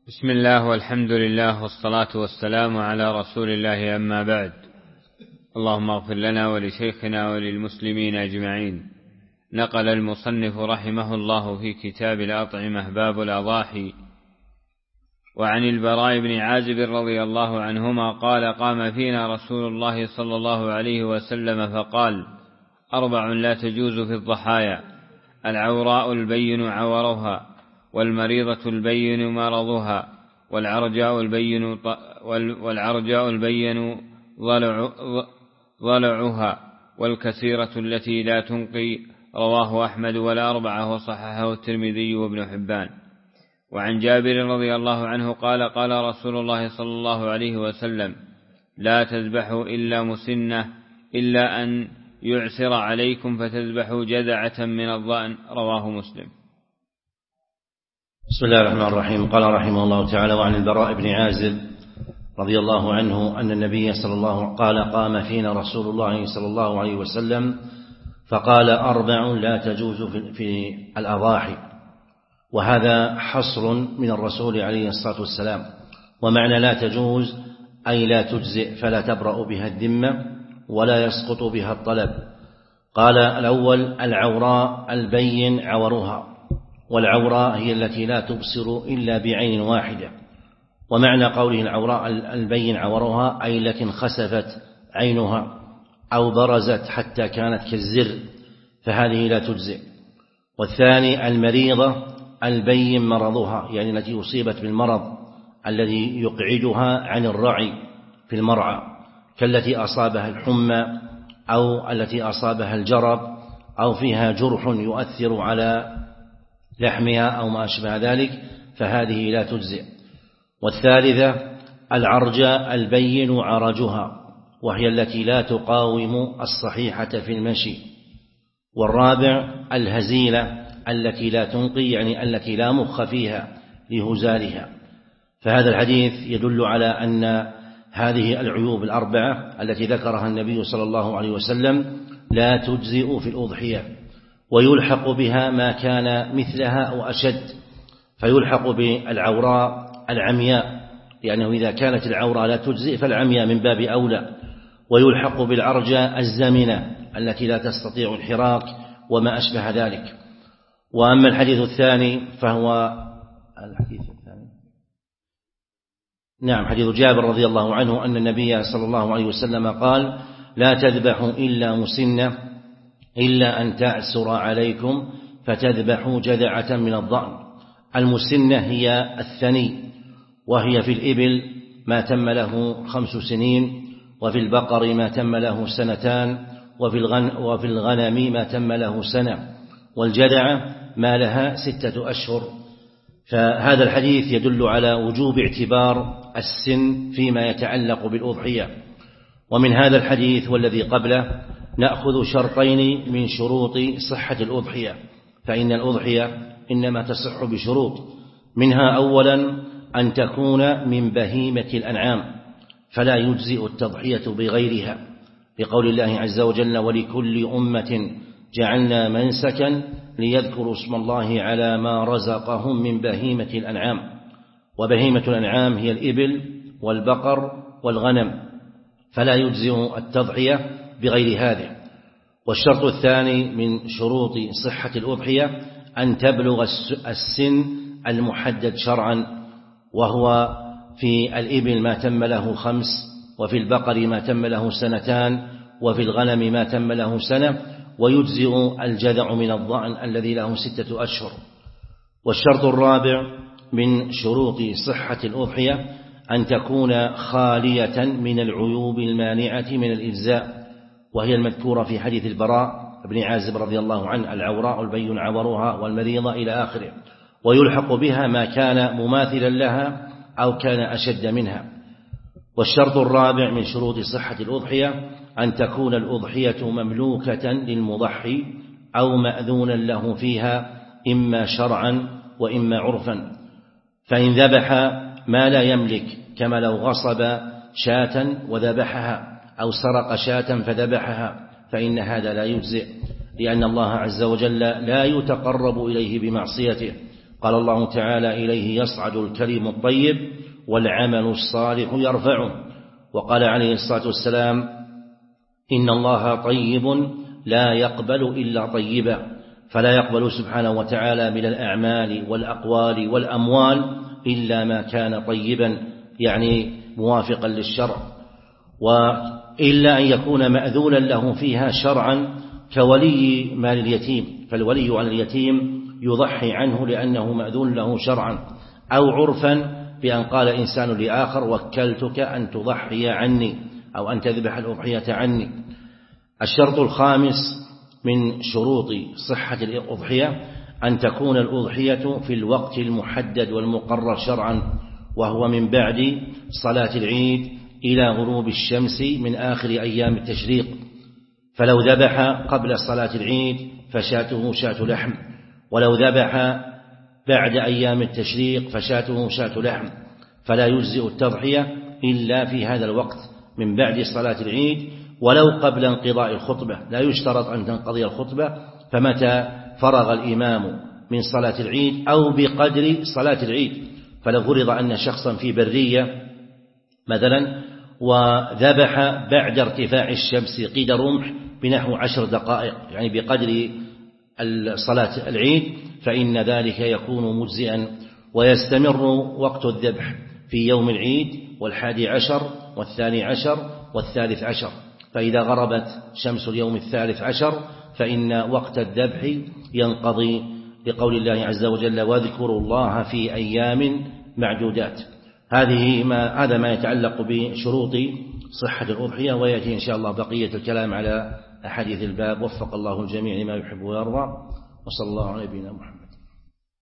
بسم الله والحمد لله والصلاة والسلام على رسول الله، أما بعد. اللهم اغفر لنا ولشيخنا وللمسلمين أجمعين. نقل المصنف رحمه الله في كتاب الأطعمة باب الأضاحي وعن البراء بن عازب رضي الله عنهما قال: قام فينا رسول الله صلى الله عليه وسلم فقال: 4 لا تجوز في الضحايا: العوراء البين عورها، والمريضة البين مرضها، والعرجاء البين ضلعها، والكسيرة التي لا تنقي. رواه أحمد والأربعة وصححه الترمذي وابن حبان. وعن جابر رضي الله عنه قال: قال رسول الله صلى الله عليه وسلم: لا تذبحوا إلا مسنة، إلا أن يعسر عليكم فتذبحوا جذعة من الضأن. رواه مسلم. بسم الله الرحمن الرحيم. قال رحمه الله تعالى: وعن البراء بن عازب رضي الله عنه أن النبي صلى الله عليه وسلم قال: قام فينا رسول الله صلى الله عليه وسلم فقال: 4 لا تجوز في الأضاحي. وهذا حصر من الرسول عليه الصلاة والسلام. ومعنى لا تجوز أي لا تجزئ، فلا تبرأ بها الذمة ولا يسقط بها الطلب. قال: الأول العوراء البين عورها، والعوراء هي التي لا تبصر إلا بعين واحدة. ومعنى قوله العوراء البين عورها أي التي انخسفت عينها أو برزت حتى كانت كالزر، فهذه لا تجزئ. والثاني المريضة البين مرضها، يعني التي أصيبت بالمرض الذي يقعدها عن الرعي في المرعى، كالتي أصابها الحمى أو التي أصابها الجرب أو فيها جرح يؤثر على لحمها أو ما أشبه ذلك، فهذه لا تجزئ. والثالثة العرجاء البين عرجها، وهي التي لا تقاوم الصحيحة في المشي. والرابع الهزيلة التي لا تنقي، يعني التي لا مخ فيها لهزالها. فهذا الحديث يدل على أن هذه العيوب الأربعة التي ذكرها النبي صلى الله عليه وسلم لا تجزئ في الأضحية، ويلحق بها ما كان مثلها أو أشد. فيلحق بالعوراء العمياء، لأنه إذا كانت العوراء لا تجزئ فالعمياء من باب أولى. ويلحق بالعرجاء الزمنة التي لا تستطيع الحراك وما أشبه ذلك. وأما الحديث الثاني فهو الحديث الثاني حديث جابر رضي الله عنه أن النبي صلى الله عليه وسلم قال: لا تذبحوا إلا مسنة، إلا أن تعسر عليكم فتذبحوا جذعة من الضأن. المسنة هي الثني، وهي في الإبل ما تم له 5 سنين، وفي البقر ما تم له 2 سنين، وفي الغنم ما تم له 1 سنة، والجذعة ما لها 6 أشهر. فهذا الحديث يدل على وجوب اعتبار السن فيما يتعلق بالأضحية. ومن هذا الحديث والذي قبله نأخذ شرطين من شروط صحة الأضحية، فإن الأضحية إنما تصح بشروط، منها أولا أن تكون من بهيمة الأنعام، فلا يجزئ التضحية بغيرها، لقول الله عز وجل: ولكل أمة جعلنا منسكا ليذكروا اسم الله على ما رزقهم من بهيمة الأنعام. وبهيمة الأنعام هي الإبل والبقر والغنم، فلا يجزئ التضحية بغير هذا. والشرط الثاني من شروط صحة الأضحية أن تبلغ السن المحدد شرعا، وهو في الإبل ما تم له 5، وفي البقر ما تم له 2 سنين، وفي الغنم ما تم له 1 سنة، ويجزئ الجذع من الضأن الذي له 6 أشهر. والشرط الرابع من شروط صحة الأضحية أن تكون خالية من العيوب المانعة من الإجزاء، وهي المذكورة في حديث البراء بن عازب رضي الله عنه: العوراء البين عورها، والمريضة إلى آخره. ويلحق بها ما كان مماثلا لها أو كان أشد منها. والشرط الرابع من شروط صحة الأضحية أن تكون الأضحية مملوكة للمضحي أو مأذونا له فيها، إما شرعا وإما عرفا. فإن ذبح ما لا يملك، كما لو غصب شاة وذبحها، أو سرق شاة فذبحها، فإن هذا لا يجزئ، لأن الله عز وجل لا يتقرب إليه بمعصيته، قال الله تعالى: إليه يصعد الكلم الطيب والعمل الصالح يرفعه. وقال عليه الصلاة والسلام: إن الله طيب لا يقبل إلا طيبا، فلا يقبل سبحانه وتعالى من الأعمال والأقوال والأموال إلا ما كان طيبا، يعني موافقا للشرع، وإلا أن يكون مأذونا له فيها شرعا كولي مال اليتيم، فالولي على اليتيم يضحي عنه لأنه مأذون له شرعا، أو عرفا بأن قال إنسان لآخر: وكلتك أن تضحي عني أو أن تذبح الأضحية عني. الشرط الخامس من شروط صحة الأضحية أن تكون الأضحية في الوقت المحدد والمقرر شرعا، وهو من بعد صلاة العيد إلى غروب الشمس من آخر أيام التشريق. فلو ذبح قبل صلاة العيد فشاته شاة لحم، ولو ذبح بعد أيام التشريق فشاته شاة لحم، فلا يجزئ التضحية إلا في هذا الوقت من بعد صلاة العيد، ولو قبل انقضاء الخطبة. لا يشترط أن تنقضي الخطبة، فمتى فرغ الإمام من صلاة العيد أو بقدر صلاة العيد. فلو فرض أن شخصا في برية مثلا وذبح بعد ارتفاع الشمس قيد رمح بنحو 10 دقائق، يعني بقدر صلاة العيد، فإن ذلك يكون مجزئا، ويستمر وقت الذبح في يوم العيد وال11 وال12 وال13. فإذا غربت شمس اليوم الثالث عشر فإن وقت الذبح ينقضي، لقول الله عز وجل: واذكروا الله في أيام معدودات. هذا ما يتعلق بشروط صحة الأضحية، ويأتي إن شاء الله بقية الكلام على أحاديث الباب. وفق الله الجميع لما يحب ويرضى، وصلى الله على نبينا محمد.